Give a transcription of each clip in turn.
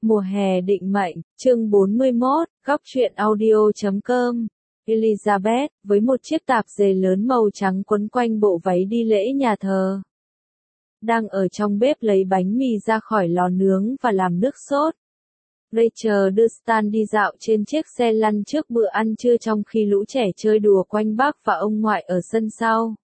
Mùa hè định mệnh, chương 41, góc truyện audio.com. Elizabeth, với một chiếc tạp dề lớn màu trắng quấn quanh bộ váy đi lễ nhà thờ. Đang ở trong bếp lấy bánh mì ra khỏi lò nướng và làm nước sốt. Rachel đưa Stan đi dạo trên chiếc xe lăn trước bữa ăn trưa trong khi lũ trẻ chơi đùa quanh bác và ông ngoại ở sân sau.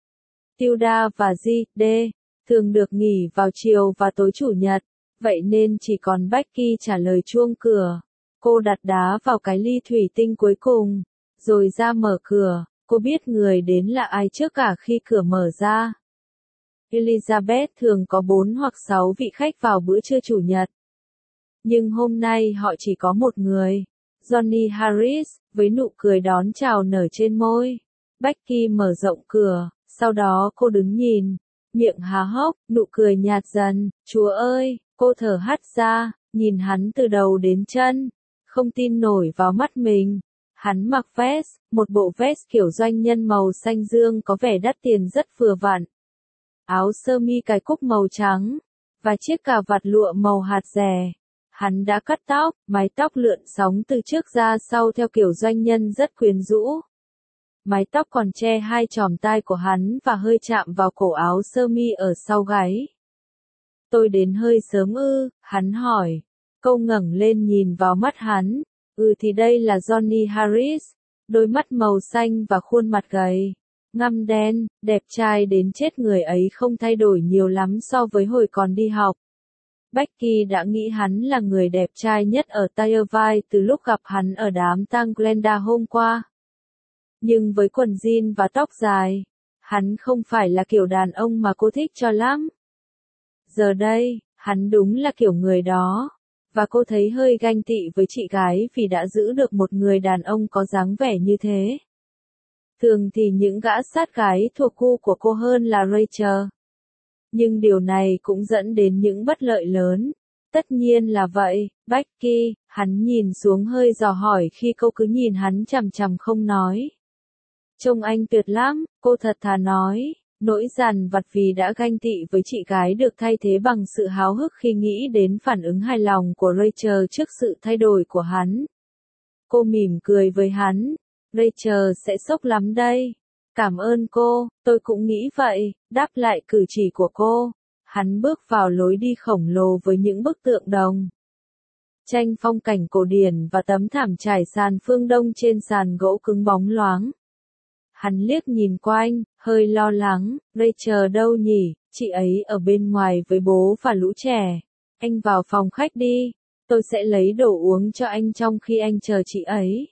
Tilda và G.D. thường được nghỉ vào chiều và tối chủ nhật, vậy nên chỉ còn Becky trả lời chuông cửa. Cô đặt đá vào cái ly thủy tinh cuối cùng, rồi ra mở cửa. Cô biết người đến là ai trước cả khi cửa mở ra. Elizabeth thường có 4 hoặc 6 vị khách vào bữa trưa chủ nhật. Nhưng hôm nay họ chỉ có một người, Johnny Harris, với nụ cười đón chào nở trên môi. Becky mở rộng cửa, sau đó cô đứng nhìn, miệng há hốc, nụ cười nhạt dần. Chúa ơi, cô thở hắt ra, nhìn hắn từ đầu đến chân, không tin nổi vào mắt mình. Hắn mặc vest, một bộ vest kiểu doanh nhân màu xanh dương có vẻ đắt tiền rất vừa vặn. Áo sơ mi cài cúc màu trắng, và chiếc cà vạt lụa màu hạt dẻ. Hắn đã cắt tóc, mái tóc lượn sóng từ trước ra sau theo kiểu doanh nhân rất quyến rũ. Mái tóc còn che hai chòm tai của hắn và hơi chạm vào cổ áo sơ mi ở sau gáy. Tôi đến hơi sớm ư, hắn hỏi. Cô ngẩng lên nhìn vào mắt hắn. Thì đây là Johnny Harris, đôi mắt màu xanh và khuôn mặt gầy, ngăm đen, đẹp trai đến chết. Người ấy không thay đổi nhiều lắm so với hồi còn đi học. Becky đã nghĩ hắn là người đẹp trai nhất ở Tyrvine từ lúc gặp hắn ở đám tang Glenda hôm qua. Nhưng với quần jean và tóc dài, hắn không phải là kiểu đàn ông mà cô thích cho lắm. Giờ đây, hắn đúng là kiểu người đó. Và cô thấy hơi ganh tị với chị gái vì đã giữ được một người đàn ông có dáng vẻ như thế. Thường thì những gã sát gái thuộc gu của cô hơn là Rachel. Nhưng điều này cũng dẫn đến những bất lợi lớn. Tất nhiên là vậy, Becky, hắn nhìn xuống hơi dò hỏi khi cô cứ nhìn hắn chằm chằm không nói. Trông anh tuyệt lắm, cô thật thà nói. Nỗi dằn vặt vì đã ganh tị với chị gái được thay thế bằng sự háo hức khi nghĩ đến phản ứng hài lòng của Rachel trước sự thay đổi của hắn. Cô mỉm cười với hắn. Rachel sẽ sốc lắm đây. Cảm ơn cô, tôi cũng nghĩ vậy, đáp lại cử chỉ của cô. Hắn bước vào lối đi khổng lồ với những bức tượng đồng tranh phong cảnh cổ điển và tấm thảm trải sàn phương Đông trên sàn gỗ cứng bóng loáng. Hắn liếc nhìn quanh, hơi lo lắng. Rachel đâu nhỉ? Chị ấy ở bên ngoài với bố và lũ trẻ. Anh vào phòng khách đi, tôi sẽ lấy đồ uống cho anh trong khi anh chờ chị ấy.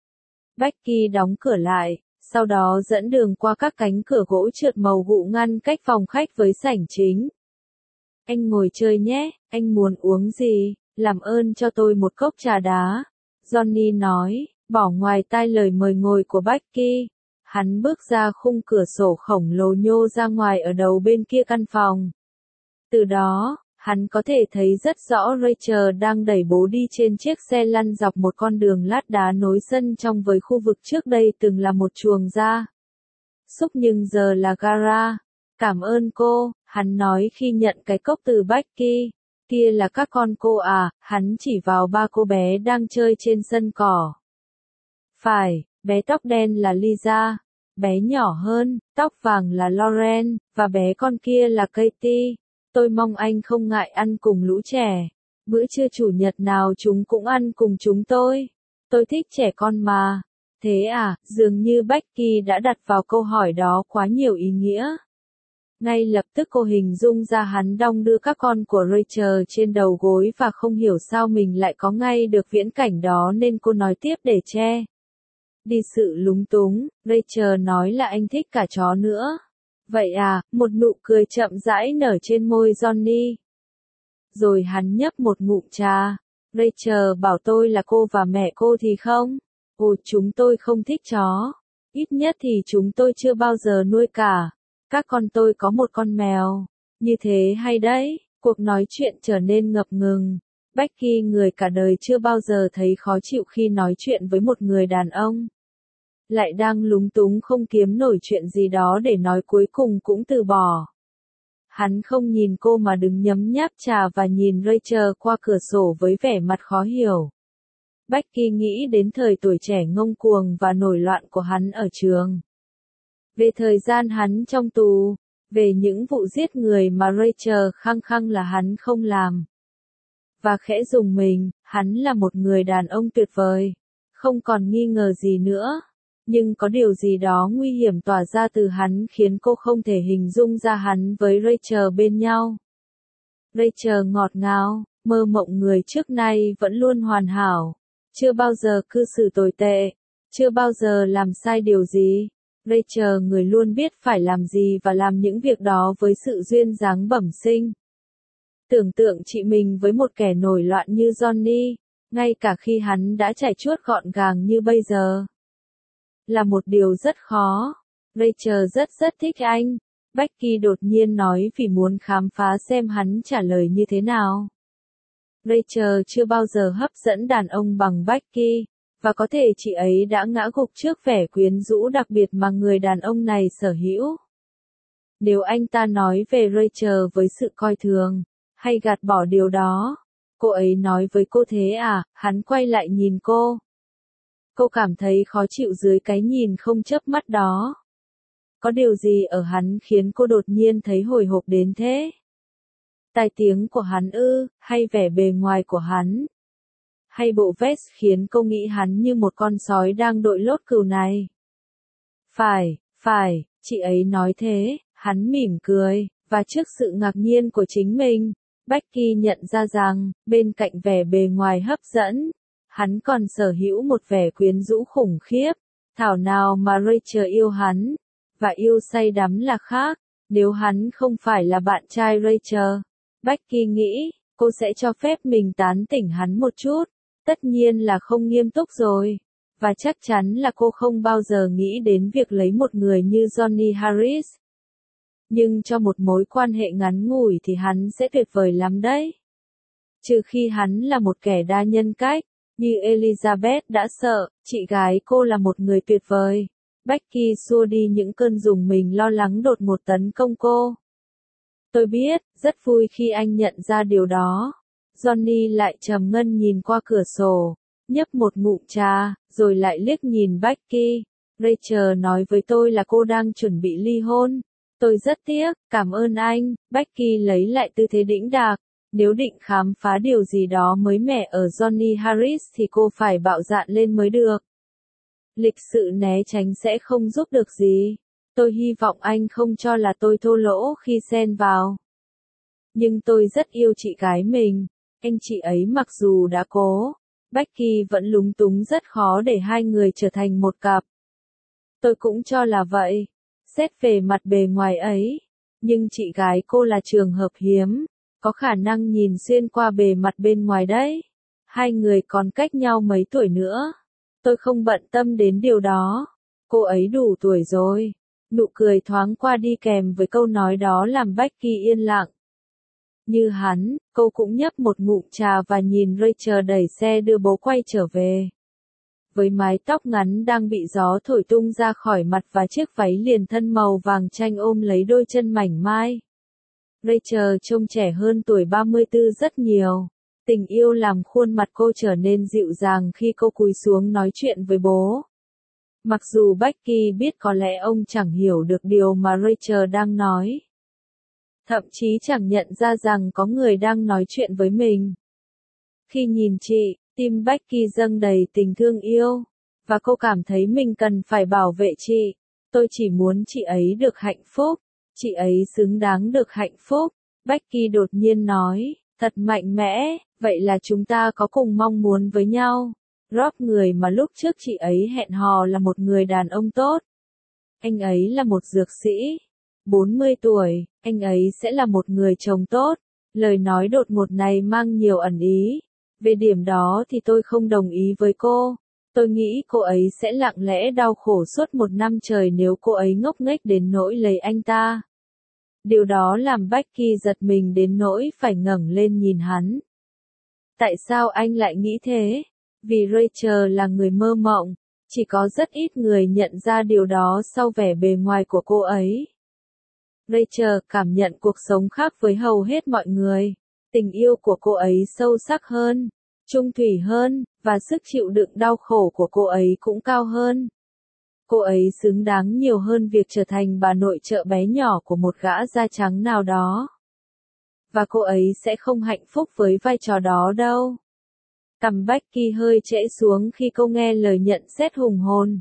Becky đóng cửa lại, sau đó dẫn đường qua các cánh cửa gỗ trượt màu gụ ngăn cách phòng khách với sảnh chính. Anh ngồi chơi nhé, anh muốn uống gì? Làm ơn cho tôi một cốc trà đá. Johnny nói, bỏ ngoài tai lời mời ngồi của Becky. Hắn bước ra khung cửa sổ khổng lồ nhô ra ngoài ở đầu bên kia căn phòng. Từ đó, hắn có thể thấy rất rõ Rachel đang đẩy bố đi trên chiếc xe lăn dọc một con đường lát đá nối sân trong với khu vực trước đây từng là một chuồng gia súc nhưng giờ là gara. Cảm ơn cô, hắn nói khi nhận cái cốc từ Becky. Kia là các con cô à? Hắn chỉ vào 3 cô bé đang chơi trên sân cỏ. Phải, bé tóc đen là Lisa. Bé nhỏ hơn, tóc vàng là Lauren, và bé con kia là Katie. Tôi mong anh không ngại ăn cùng lũ trẻ. Bữa trưa chủ nhật nào chúng cũng ăn cùng chúng tôi. Tôi thích trẻ con mà. Thế à, dường như Becky đã đặt vào câu hỏi đó quá nhiều ý nghĩa. Ngay lập tức cô hình dung ra hắn đong đưa các con của Rachel trên đầu gối và không hiểu sao mình lại có ngay được viễn cảnh đó nên cô nói tiếp để che đi sự lúng túng. Rachel nói là anh thích cả chó nữa. Vậy à, một nụ cười chậm rãi nở trên môi Johnny. Rồi hắn nhấp một ngụm trà. Rachel bảo tôi là cô và mẹ cô thì không? Chúng tôi không thích chó. Ít nhất thì chúng tôi chưa bao giờ nuôi cả. Các con tôi có một con mèo. Như thế hay đấy. Cuộc nói chuyện trở nên ngập ngừng. Becky người cả đời chưa bao giờ thấy khó chịu khi nói chuyện với một người đàn ông. Lại đang lúng túng không kiếm nổi chuyện gì đó để nói cuối cùng cũng từ bỏ. Hắn không nhìn cô mà đứng nhấm nháp trà và nhìn Rachel qua cửa sổ với vẻ mặt khó hiểu. Becky nghĩ đến thời tuổi trẻ ngông cuồng và nổi loạn của hắn ở trường. Về thời gian hắn trong tù, về những vụ giết người mà Rachel khăng khăng là hắn không làm. Và khẽ rùng mình, hắn là một người đàn ông tuyệt vời, không còn nghi ngờ gì nữa. Nhưng có điều gì đó nguy hiểm tỏa ra từ hắn khiến cô không thể hình dung ra hắn với Rachel bên nhau. Rachel ngọt ngào, mơ mộng người trước nay vẫn luôn hoàn hảo, chưa bao giờ cư xử tồi tệ, chưa bao giờ làm sai điều gì. Rachel người luôn biết phải làm gì và làm những việc đó với sự duyên dáng bẩm sinh. Tưởng tượng chị mình với một kẻ nổi loạn như Johnny, ngay cả khi hắn đã trải chuốt gọn gàng như bây giờ, là một điều rất khó. Rachel rất thích anh. Becky đột nhiên nói vì muốn khám phá xem hắn trả lời như thế nào. Rachel chưa bao giờ hấp dẫn đàn ông bằng Becky, và có thể chị ấy đã ngã gục trước vẻ quyến rũ đặc biệt mà người đàn ông này sở hữu. Nếu anh ta nói về Rachel với sự coi thường, hay gạt bỏ điều đó, cô ấy nói với cô thế à? Hắn quay lại nhìn cô. Cô cảm thấy khó chịu dưới cái nhìn không chớp mắt đó. Có điều gì ở hắn khiến cô đột nhiên thấy hồi hộp đến thế? Tai tiếng của hắn ư, hay vẻ bề ngoài của hắn? Hay bộ vest khiến cô nghĩ hắn như một con sói đang đội lốt cừu này? Phải, chị ấy nói thế, hắn mỉm cười, và trước sự ngạc nhiên của chính mình, Becky nhận ra rằng, bên cạnh vẻ bề ngoài hấp dẫn, hắn còn sở hữu một vẻ quyến rũ khủng khiếp. Thảo nào mà Rachel yêu hắn, và yêu say đắm là khác. Nếu hắn không phải là bạn trai Rachel, Becky nghĩ, cô sẽ cho phép mình tán tỉnh hắn một chút. Tất nhiên là không nghiêm túc rồi. Và chắc chắn là cô không bao giờ nghĩ đến việc lấy một người như Johnny Harris. Nhưng cho một mối quan hệ ngắn ngủi thì hắn sẽ tuyệt vời lắm đấy. Trừ khi hắn là một kẻ đa nhân cách, như Elizabeth đã sợ, chị gái cô là một người tuyệt vời. Becky xua đi những cơn rùng mình lo lắng đột ngột tấn công cô. Tôi biết, rất vui khi anh nhận ra điều đó. Johnny lại trầm ngâm nhìn qua cửa sổ, nhấp một ngụm trà, rồi lại liếc nhìn Becky. Rachel nói với tôi là cô đang chuẩn bị ly hôn. Tôi rất tiếc, cảm ơn anh. Becky lấy lại tư thế đĩnh đạc. Nếu định khám phá điều gì đó mới mẻ ở Johnny Harris thì cô phải bạo dạn lên mới được. Lịch sự né tránh sẽ không giúp được gì. Tôi hy vọng anh không cho là tôi thô lỗ khi xen vào. Nhưng tôi rất yêu chị gái mình. Anh chị ấy mặc dù đã cố, Becky vẫn lúng túng rất khó để hai người trở thành một cặp. Tôi cũng cho là vậy. Xét về mặt bề ngoài ấy. Nhưng chị gái cô là trường hợp hiếm. Có khả năng nhìn xuyên qua bề mặt bên ngoài đấy. Hai người còn cách nhau mấy tuổi nữa. Tôi không bận tâm đến điều đó. Cô ấy đủ tuổi rồi. Nụ cười thoáng qua đi kèm với câu nói đó làm Becky yên lặng. Như hắn, cô cũng nhấp một ngụm trà và nhìn Rachel đẩy xe đưa bố quay trở về. Với mái tóc ngắn đang bị gió thổi tung ra khỏi mặt và chiếc váy liền thân màu vàng chanh ôm lấy đôi chân mảnh mai. Rachel trông trẻ hơn tuổi 34 rất nhiều. Tình yêu làm khuôn mặt cô trở nên dịu dàng khi cô cúi xuống nói chuyện với bố. Mặc dù Becky biết có lẽ ông chẳng hiểu được điều mà Rachel đang nói. Thậm chí chẳng nhận ra rằng có người đang nói chuyện với mình. Khi nhìn chị, tim Becky dâng đầy tình thương yêu. Và cô cảm thấy mình cần phải bảo vệ chị. Tôi chỉ muốn chị ấy được hạnh phúc. Chị ấy xứng đáng được hạnh phúc. Becky đột nhiên nói, thật mạnh mẽ, vậy là chúng ta có cùng mong muốn với nhau. Rob người mà lúc trước chị ấy hẹn hò là một người đàn ông tốt. Anh ấy là một dược sĩ. 40 tuổi, anh ấy sẽ là một người chồng tốt. Lời nói đột ngột này mang nhiều ẩn ý. Về điểm đó thì tôi không đồng ý với cô. Tôi nghĩ cô ấy sẽ lặng lẽ đau khổ suốt một năm trời nếu cô ấy ngốc nghếch đến nỗi lấy anh ta. Điều đó làm Becky giật mình đến nỗi phải ngẩng lên nhìn hắn. Tại sao anh lại nghĩ thế? Vì Rachel là người mơ mộng. Chỉ có rất ít người nhận ra điều đó sau vẻ bề ngoài của cô ấy. Rachel cảm nhận cuộc sống khác với hầu hết mọi người. Tình yêu của cô ấy sâu sắc hơn, trung thủy hơn, và sức chịu đựng đau khổ của cô ấy cũng cao hơn. Cô ấy xứng đáng nhiều hơn việc trở thành bà nội trợ bé nhỏ của một gã da trắng nào đó. Và cô ấy sẽ không hạnh phúc với vai trò đó đâu. Cằm Becky hơi trễ xuống khi cô nghe lời nhận xét hùng hồn,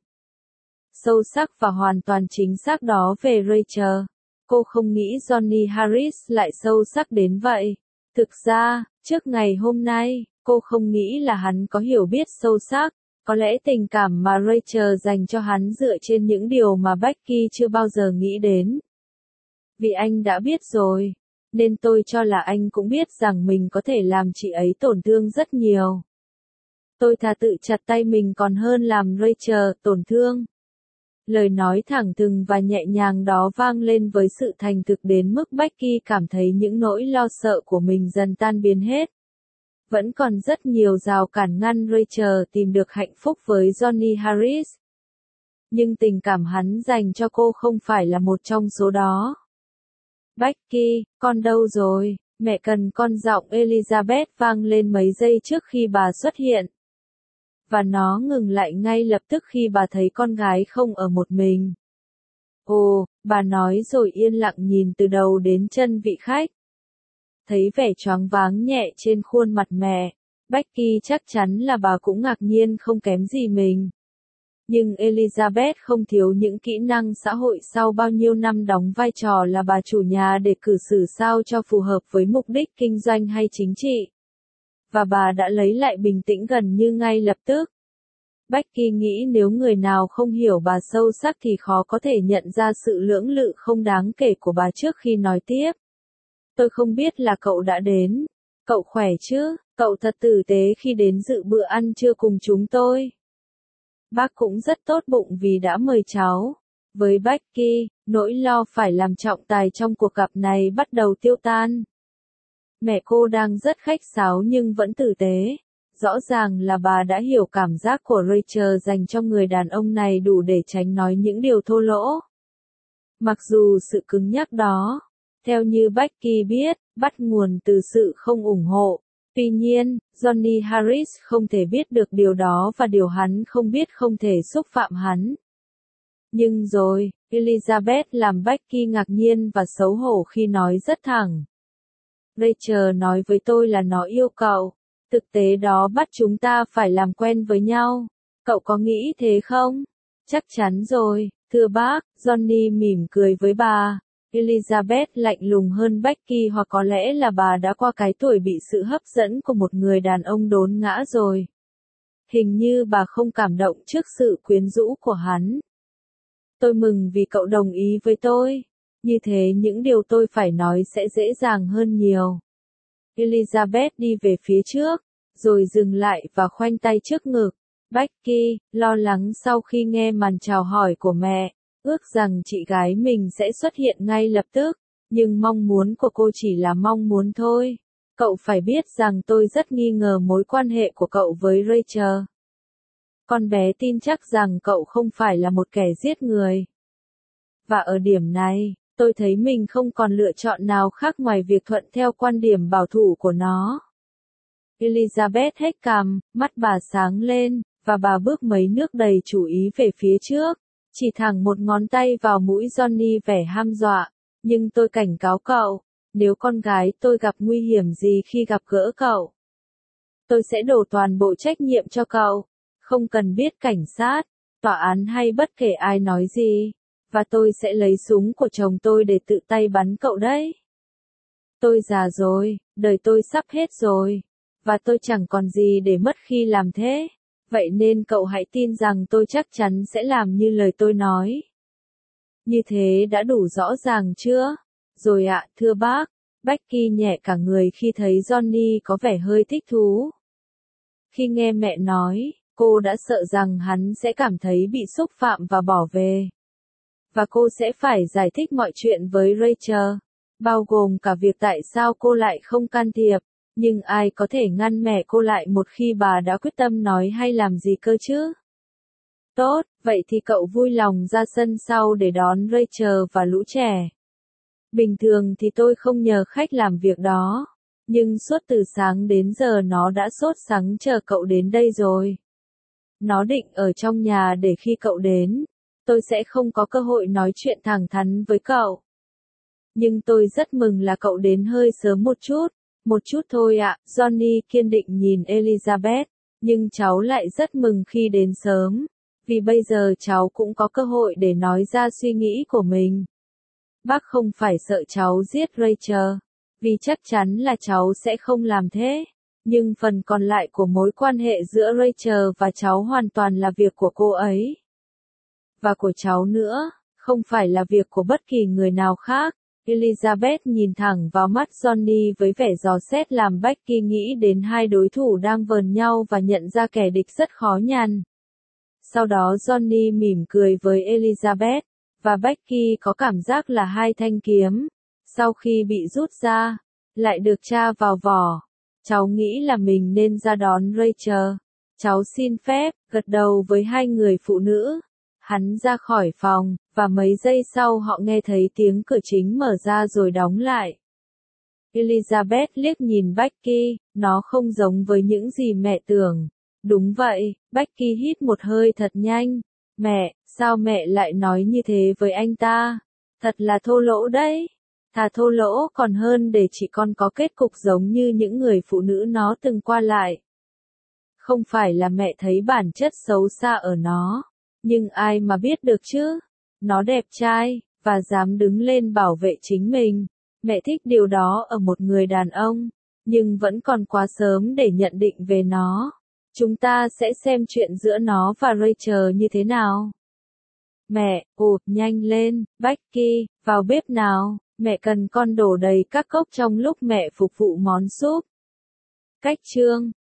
sâu sắc và hoàn toàn chính xác đó về Rachel. Cô không nghĩ Johnny Harris lại sâu sắc đến vậy. Thực ra, trước ngày hôm nay, cô không nghĩ là hắn có hiểu biết sâu sắc. Có lẽ tình cảm mà Rachel dành cho hắn dựa trên những điều mà Becky chưa bao giờ nghĩ đến. Vì anh đã biết rồi, nên tôi cho là anh cũng biết rằng mình có thể làm chị ấy tổn thương rất nhiều. Tôi thà tự chặt tay mình còn hơn làm Rachel tổn thương. Lời nói thẳng thừng và nhẹ nhàng đó vang lên với sự thành thực đến mức Becky cảm thấy những nỗi lo sợ của mình dần tan biến hết. Vẫn còn rất nhiều rào cản ngăn Rachel tìm được hạnh phúc với Johnny Harris. Nhưng tình cảm hắn dành cho cô không phải là một trong số đó. Becky, con đâu rồi? Mẹ cần con, giọng Elizabeth vang lên mấy giây trước khi bà xuất hiện. Và nó ngừng lại ngay lập tức khi bà thấy con gái không ở một mình. Ồ, bà nói rồi yên lặng nhìn từ đầu đến chân vị khách. Thấy vẻ choáng váng nhẹ trên khuôn mặt mẹ, Becky chắc chắn là bà cũng ngạc nhiên không kém gì mình. Nhưng Elizabeth không thiếu những kỹ năng xã hội sau bao nhiêu năm đóng vai trò là bà chủ nhà để cư xử sao cho phù hợp với mục đích kinh doanh hay chính trị. Và bà đã lấy lại bình tĩnh gần như ngay lập tức. Becky nghĩ nếu người nào không hiểu bà sâu sắc thì khó có thể nhận ra sự lưỡng lự không đáng kể của bà trước khi nói tiếp. Tôi không biết là cậu đã đến. Cậu khỏe chứ? Cậu thật tử tế khi đến dự bữa ăn trưa cùng chúng tôi. Bác cũng rất tốt bụng vì đã mời cháu. Với Becky, nỗi lo phải làm trọng tài trong cuộc gặp này bắt đầu tiêu tan. Mẹ cô đang rất khách sáo nhưng vẫn tử tế. Rõ ràng là bà đã hiểu cảm giác của Rachel dành cho người đàn ông này đủ để tránh nói những điều thô lỗ. Mặc dù sự cứng nhắc đó, theo như Becky biết, bắt nguồn từ sự không ủng hộ. Tuy nhiên, Johnny Harris không thể biết được điều đó và điều hắn không biết không thể xúc phạm hắn. Nhưng rồi, Elizabeth làm Becky ngạc nhiên và xấu hổ khi nói rất thẳng. Rachel nói với tôi là nó yêu cậu. Thực tế đó bắt chúng ta phải làm quen với nhau. Cậu có nghĩ thế không? Chắc chắn rồi, thưa bác, Johnny mỉm cười với bà. Elizabeth lạnh lùng hơn Becky, hoặc có lẽ là bà đã qua cái tuổi bị sự hấp dẫn của một người đàn ông đốn ngã rồi. Hình như bà không cảm động trước sự quyến rũ của hắn. Tôi mừng vì cậu đồng ý với tôi. Như thế những điều tôi phải nói sẽ dễ dàng hơn nhiều. Elizabeth đi về phía trước, rồi dừng lại và khoanh tay trước ngực. Becky, lo lắng sau khi nghe màn chào hỏi của mẹ, ước rằng chị gái mình sẽ xuất hiện ngay lập tức, nhưng mong muốn của cô chỉ là mong muốn thôi. Cậu phải biết rằng tôi rất nghi ngờ mối quan hệ của cậu với Rachel. Con bé tin chắc rằng cậu không phải là một kẻ giết người. Và ở điểm này, tôi thấy mình không còn lựa chọn nào khác ngoài việc thuận theo quan điểm bảo thủ của nó. Elizabeth hét cằm, mắt bà sáng lên, và bà bước mấy nước đầy chú ý về phía trước, chỉ thẳng một ngón tay vào mũi Johnny vẻ ham dọa. Nhưng tôi cảnh cáo cậu, nếu con gái tôi gặp nguy hiểm gì khi gặp gỡ cậu, tôi sẽ đổ toàn bộ trách nhiệm cho cậu. Không cần biết cảnh sát, tòa án hay bất kể ai nói gì. Và tôi sẽ lấy súng của chồng tôi để tự tay bắn cậu đấy. Tôi già rồi, đời tôi sắp hết rồi. Và tôi chẳng còn gì để mất khi làm thế. Vậy nên cậu hãy tin rằng tôi chắc chắn sẽ làm như lời tôi nói. Như thế đã đủ rõ ràng chưa? Rồi ạ, thưa bác. Becky nhẹ cả người khi thấy Johnny có vẻ hơi thích thú. Khi nghe mẹ nói, cô đã sợ rằng hắn sẽ cảm thấy bị xúc phạm và bỏ về. Và cô sẽ phải giải thích mọi chuyện với Rachel, bao gồm cả việc tại sao cô lại không can thiệp. Nhưng ai có thể ngăn mẹ cô lại một khi bà đã quyết tâm nói hay làm gì cơ chứ? Tốt, vậy thì cậu vui lòng ra sân sau để đón Rachel và lũ trẻ. Bình thường thì tôi không nhờ khách làm việc đó. Nhưng suốt từ sáng đến giờ nó đã sốt sắng chờ cậu đến đây rồi. Nó định ở trong nhà để khi cậu đến, tôi sẽ không có cơ hội nói chuyện thẳng thắn với cậu. Nhưng tôi rất mừng là cậu đến hơi sớm một chút thôi ạ. Johnny kiên định nhìn Elizabeth, nhưng cháu lại rất mừng khi đến sớm, vì bây giờ cháu cũng có cơ hội để nói ra suy nghĩ của mình. Bác không phải sợ cháu giết Rachel, vì chắc chắn là cháu sẽ không làm thế. Nhưng phần còn lại của mối quan hệ giữa Rachel và cháu hoàn toàn là việc của cô ấy. Và của cháu nữa, không phải là việc của bất kỳ người nào khác. Elizabeth nhìn thẳng vào mắt Johnny với vẻ dò xét làm Becky nghĩ đến hai đối thủ đang vờn nhau và nhận ra kẻ địch rất khó nhằn. Sau đó Johnny mỉm cười với Elizabeth, và Becky có cảm giác là hai thanh kiếm, sau khi bị rút ra, lại được tra vào vỏ. Cháu nghĩ là mình nên ra đón Rachel. Cháu xin phép, gật đầu với hai người phụ nữ. Hắn ra khỏi phòng, và mấy giây sau họ nghe thấy tiếng cửa chính mở ra rồi đóng lại. Elizabeth liếc nhìn Becky, nó không giống với những gì mẹ tưởng. Đúng vậy, Becky hít một hơi thật nhanh. Mẹ, sao mẹ lại nói như thế với anh ta? Thật là thô lỗ đấy. Thà thô lỗ còn hơn để chị con có kết cục giống như những người phụ nữ nó từng qua lại. Không phải là mẹ thấy bản chất xấu xa ở nó, nhưng ai mà biết được chứ? Nó đẹp trai, và dám đứng lên bảo vệ chính mình. Mẹ thích điều đó ở một người đàn ông, nhưng vẫn còn quá sớm để nhận định về nó. Chúng ta sẽ xem chuyện giữa nó và Rachel như thế nào. Mẹ, nhanh lên, Becky, vào bếp nào, mẹ cần con đổ đầy các cốc trong lúc mẹ phục vụ món súp. Cách chương